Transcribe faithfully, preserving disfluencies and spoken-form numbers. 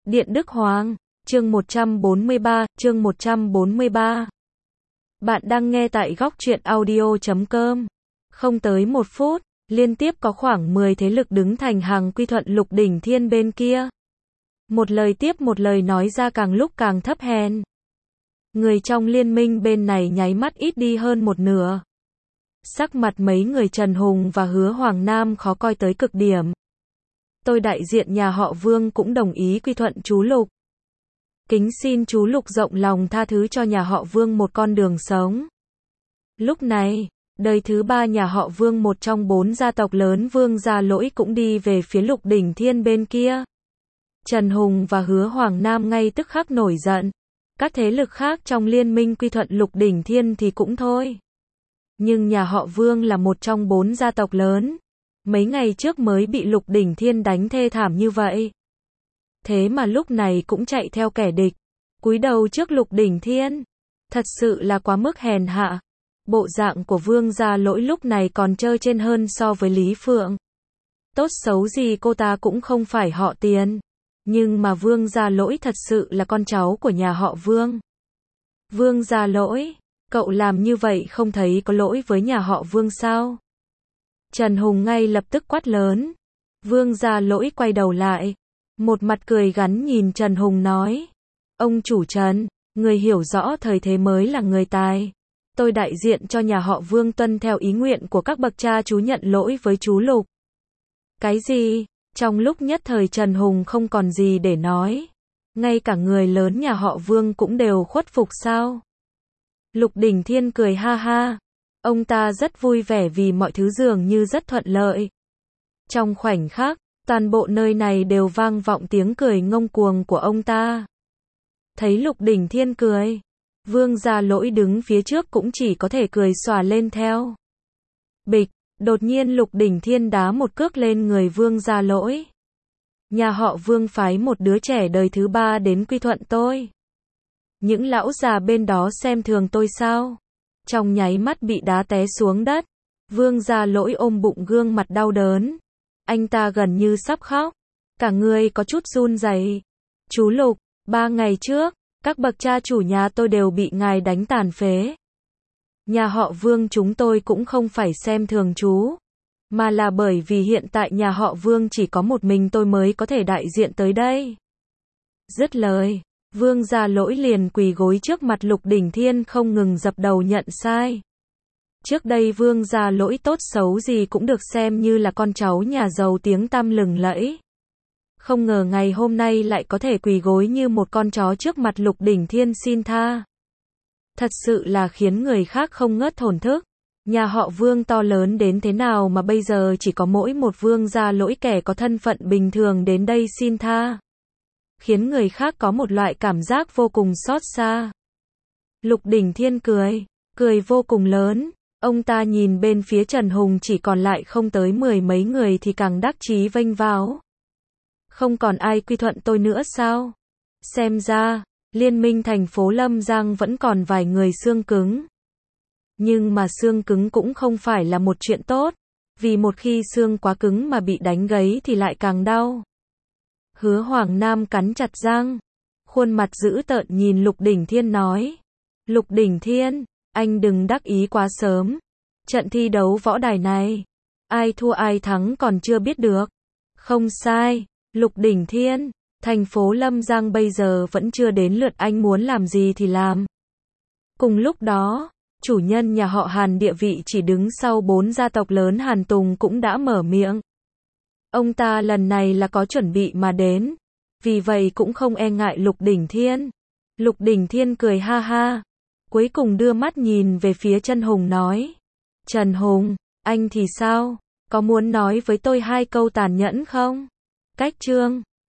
Điện Đức Hoàng, chương một trăm bốn mươi ba, chương một trăm bốn mươi ba. Bạn đang nghe tại góc truyện audio chấm com. Không tới một phút, liên tiếp có khoảng mười thế lực đứng thành hàng quy thuận Lục Đỉnh Thiên bên kia. Một lời tiếp một lời nói ra càng lúc càng thấp hèn. Người trong liên minh bên này nháy mắt ít đi hơn một nửa. Sắc mặt mấy người Trần Hùng và Hứa Hoàng Nam khó coi tới cực điểm. Tôi đại diện nhà họ Vương cũng đồng ý quy thuận chú Lục. Kính xin chú Lục rộng lòng tha thứ cho nhà họ Vương một con đường sống. Lúc này, đời thứ ba nhà họ Vương, một trong bốn gia tộc lớn Vương Gia Lỗi, cũng đi về phía Lục Đỉnh Thiên bên kia. Trần Hùng và Hứa Hoàng Nam ngay tức khắc nổi giận. Các thế lực khác trong liên minh quy thuận Lục Đỉnh Thiên thì cũng thôi. Nhưng nhà họ Vương là một trong bốn gia tộc lớn. Mấy ngày trước mới bị Lục Đỉnh Thiên đánh thê thảm như vậy. Thế mà lúc này cũng chạy theo kẻ địch, cúi đầu trước Lục Đỉnh Thiên. Thật sự là quá mức hèn hạ. Bộ dạng của Vương Gia Lỗi lúc này còn trơ trên hơn so với Lý Phượng. Tốt xấu gì cô ta cũng không phải họ Tiền. Nhưng mà Vương Gia Lỗi thật sự là con cháu của nhà họ Vương. Vương Gia Lỗi, cậu làm như vậy không thấy có lỗi với nhà họ Vương sao? Trần Hùng ngay lập tức quát lớn. Vương Gia Lỗi quay đầu lại, một mặt cười gắn nhìn Trần Hùng nói: Ông chủ Trần, người hiểu rõ thời thế mới là người tài. Tôi đại diện cho nhà họ Vương tuân theo ý nguyện của các bậc cha chú, nhận lỗi với chú Lục. Cái gì? Trong lúc nhất thời Trần Hùng không còn gì để nói. Ngay cả người lớn nhà họ Vương cũng đều khuất phục sao? Lục Đỉnh Thiên cười ha ha. Ông ta rất vui vẻ vì mọi thứ dường như rất thuận lợi. Trong khoảnh khắc, toàn bộ nơi này đều vang vọng tiếng cười ngông cuồng của ông ta. Thấy Lục Đỉnh Thiên cười, Vương Gia Lỗi đứng phía trước cũng chỉ có thể cười xòa lên theo. Bịch, đột nhiên Lục Đỉnh Thiên đá một cước lên người Vương Gia Lỗi. Nhà họ Vương phái một đứa trẻ đời thứ ba đến quy thuận tôi. Những lão già bên đó xem thường tôi sao? Trong nháy mắt bị đá té xuống đất. Vương Gia Lỗi ôm bụng, gương mặt đau đớn. Anh ta gần như sắp khóc. Cả người có chút run rẩy. Chú Lục, ba ngày trước, các bậc cha chủ nhà tôi đều bị ngài đánh tàn phế. Nhà họ Vương chúng tôi cũng không phải xem thường chú, mà là bởi vì hiện tại nhà họ Vương chỉ có một mình tôi mới có thể đại diện tới đây. Dứt lời, Vương Gia Lỗi liền quỳ gối trước mặt Lục Đỉnh Thiên, không ngừng dập đầu nhận sai. Trước đây Vương Gia Lỗi tốt xấu gì cũng được xem như là con cháu nhà giàu tiếng tăm lừng lẫy. Không ngờ ngày hôm nay lại có thể quỳ gối như một con chó trước mặt Lục Đỉnh Thiên xin tha. Thật sự là khiến người khác không ngớt thổn thức. Nhà họ Vương to lớn đến thế nào mà bây giờ chỉ có mỗi một Vương Gia Lỗi kẻ có thân phận bình thường đến đây xin tha. Khiến người khác có một loại cảm giác vô cùng xót xa. Lục Đỉnh Thiên cười, cười vô cùng lớn. Ông ta nhìn bên phía Trần Hùng chỉ còn lại không tới mười mấy người thì càng đắc chí vênh váo. Không còn ai quy thuận tôi nữa sao? Xem ra, liên minh thành phố Lâm Giang vẫn còn vài người xương cứng. Nhưng mà xương cứng cũng không phải là một chuyện tốt. Vì một khi xương quá cứng mà bị đánh gãy thì lại càng đau. Hứa Hoàng Nam cắn chặt răng, khuôn mặt dữ tợn nhìn Lục Đỉnh Thiên nói: Lục Đỉnh Thiên, anh đừng đắc ý quá sớm. Trận thi đấu võ đài này, ai thua ai thắng còn chưa biết được. Không sai, Lục Đỉnh Thiên, thành phố Lâm Giang bây giờ vẫn chưa đến lượt anh muốn làm gì thì làm. Cùng lúc đó, chủ nhân nhà họ Hàn, địa vị chỉ đứng sau bốn gia tộc lớn Hàn Tùng, cũng đã mở miệng. Ông ta lần này là có chuẩn bị mà đến, vì vậy cũng không e ngại Lục Đỉnh Thiên. Lục Đỉnh Thiên cười ha ha, cuối cùng đưa mắt nhìn về phía Trần Hùng nói: Trần Hùng, anh thì sao? Có muốn nói với tôi hai câu tàn nhẫn không? Cách chương